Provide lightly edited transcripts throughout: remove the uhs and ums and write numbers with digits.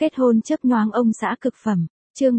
Kết hôn chớp nhoáng ông xã cực phẩm. Chương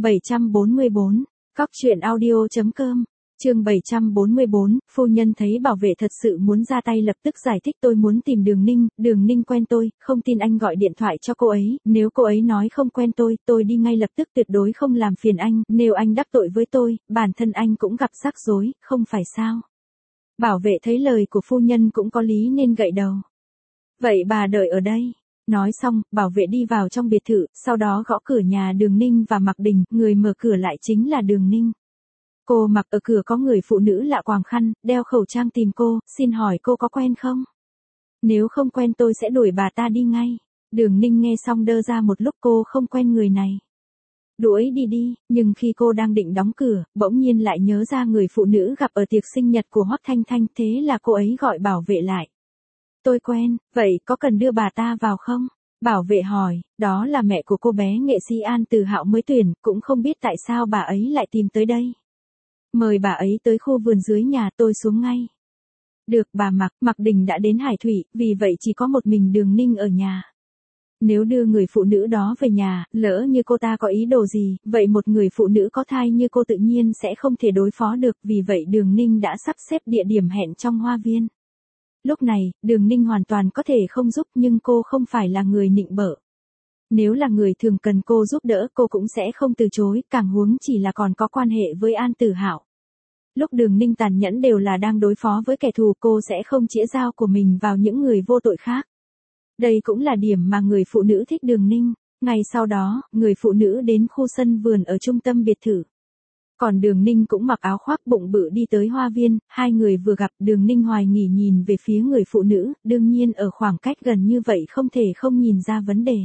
744. Cóc truyện audio.com. Chương 744, phu nhân thấy bảo vệ thật sự muốn ra tay lập tức giải thích tôi muốn tìm Đường Ninh quen tôi, không tin anh gọi điện thoại cho cô ấy, nếu cô ấy nói không quen tôi đi ngay lập tức tuyệt đối không làm phiền anh, nếu anh đắc tội với tôi, bản thân anh cũng gặp rắc rối, không phải sao. Bảo vệ thấy lời của phu nhân cũng có lý nên gật đầu. Vậy bà đợi ở đây. Nói xong, bảo vệ đi vào trong biệt thự, sau đó gõ cửa nhà Đường Ninh và Mạc Đình, người mở cửa lại chính là Đường Ninh. Cô mặc ở cửa có người phụ nữ lạ quàng khăn, đeo khẩu trang tìm cô, xin hỏi cô có quen không? Nếu không quen tôi sẽ đuổi bà ta đi ngay. Đường Ninh nghe xong đơ ra một lúc cô không quen người này. Đuổi đi, nhưng khi cô đang định đóng cửa, bỗng nhiên lại nhớ ra người phụ nữ gặp ở tiệc sinh nhật của Hoắc Thanh Thanh, thế là cô ấy gọi bảo vệ lại. Tôi quen, vậy có cần đưa bà ta vào không? Bảo vệ hỏi, đó là mẹ của cô bé nghệ sĩ An Từ Hạo mới tuyển, cũng không biết tại sao bà ấy lại tìm tới đây. Mời bà ấy tới khu vườn dưới nhà tôi xuống ngay. Được bà Mạc Đình đã đến Hải Thủy, vì vậy chỉ có một mình Đường Ninh ở nhà. Nếu đưa người phụ nữ đó về nhà, lỡ như cô ta có ý đồ gì, vậy một người phụ nữ có thai như cô tự nhiên sẽ không thể đối phó được, vì vậy Đường Ninh đã sắp xếp địa điểm hẹn trong hoa viên. Lúc này, Đường Ninh hoàn toàn có thể không giúp nhưng cô không phải là người nịnh bợ. Nếu là người thường cần cô giúp đỡ cô cũng sẽ không từ chối, càng huống chỉ là còn có quan hệ với An Tử Hạo. Lúc Đường Ninh tàn nhẫn đều là đang đối phó với kẻ thù, cô sẽ không chĩa dao của mình vào những người vô tội khác. Đây cũng là điểm mà người phụ nữ thích Đường Ninh. Ngày sau đó, người phụ nữ đến khu sân vườn ở trung tâm biệt thự. Còn Đường Ninh cũng mặc áo khoác bụng bự đi tới hoa viên, hai người vừa gặp Đường Ninh hoài nghi nhìn về phía người phụ nữ, đương nhiên ở khoảng cách gần như vậy không thể không nhìn ra vấn đề.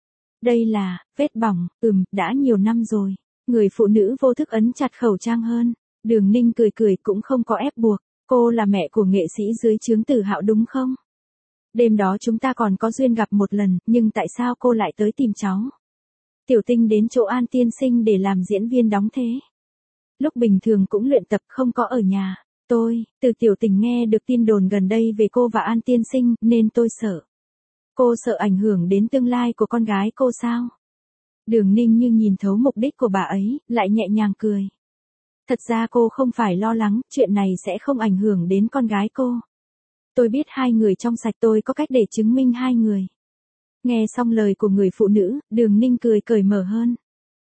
Đây là, vết bỏng, đã nhiều năm rồi. Người phụ nữ vô thức ấn chặt khẩu trang hơn. Đường Ninh cười cũng không có ép buộc. Cô là mẹ của nghệ sĩ dưới trướng Tử Hạo đúng không? Đêm đó chúng ta còn có duyên gặp một lần, nhưng tại sao cô lại tới tìm cháu? Tiểu Tinh đến chỗ An tiên sinh để làm diễn viên đóng thế. Lúc bình thường cũng luyện tập không có ở nhà. Từ Tiểu Tình nghe được tin đồn gần đây về cô và An tiên sinh, nên tôi sợ. Cô sợ ảnh hưởng đến tương lai của con gái cô sao? Đường Ninh như nhìn thấu mục đích của bà ấy, lại nhẹ nhàng cười. Thật ra cô không phải lo lắng, chuyện này sẽ không ảnh hưởng đến con gái cô. Tôi biết hai người trong sạch, tôi có cách để chứng minh hai người. Nghe xong lời của người phụ nữ, Đường Ninh cười cởi mở hơn.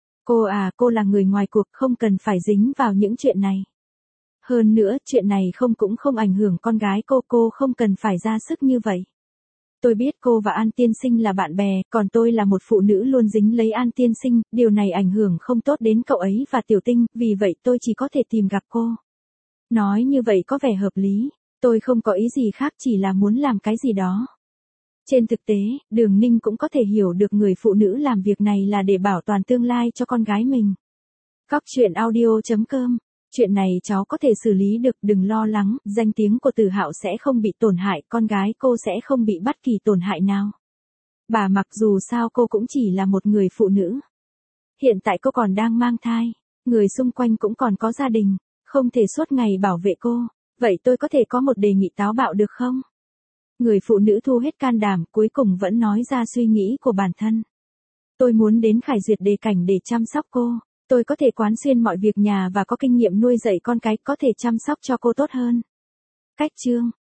Cô là người ngoài cuộc, không cần phải dính vào những chuyện này. Hơn nữa, chuyện này cũng không ảnh hưởng con gái cô không cần phải ra sức như vậy. Tôi biết cô và An tiên sinh là bạn bè, còn tôi là một phụ nữ luôn dính lấy An tiên sinh, điều này ảnh hưởng không tốt đến cậu ấy và Tiểu Tinh, vì vậy tôi chỉ có thể tìm gặp cô. Nói như vậy có vẻ hợp lý, tôi không có ý gì khác, chỉ là muốn làm cái gì đó. Trên thực tế, Đường Ninh cũng có thể hiểu được người phụ nữ làm việc này là để bảo toàn tương lai cho con gái mình. Cóc truyện audio.com. Chuyện này cháu có thể xử lý được, đừng lo lắng, danh tiếng của Tử Hạo sẽ không bị tổn hại, con gái cô sẽ không bị bất kỳ tổn hại nào. Bà mặc dù sao cô cũng chỉ là một người phụ nữ. Hiện tại cô còn đang mang thai, người xung quanh cũng còn có gia đình, không thể suốt ngày bảo vệ cô. Vậy tôi có thể có một đề nghị táo bạo được không? Người phụ nữ thu hết can đảm, cuối cùng vẫn nói ra suy nghĩ của bản thân. Tôi muốn đến Khải Duyệt Đề Cảnh để chăm sóc cô. Tôi có thể quán xuyên mọi việc nhà và có kinh nghiệm nuôi dạy con cái, có thể chăm sóc cho cô tốt hơn. Cách chương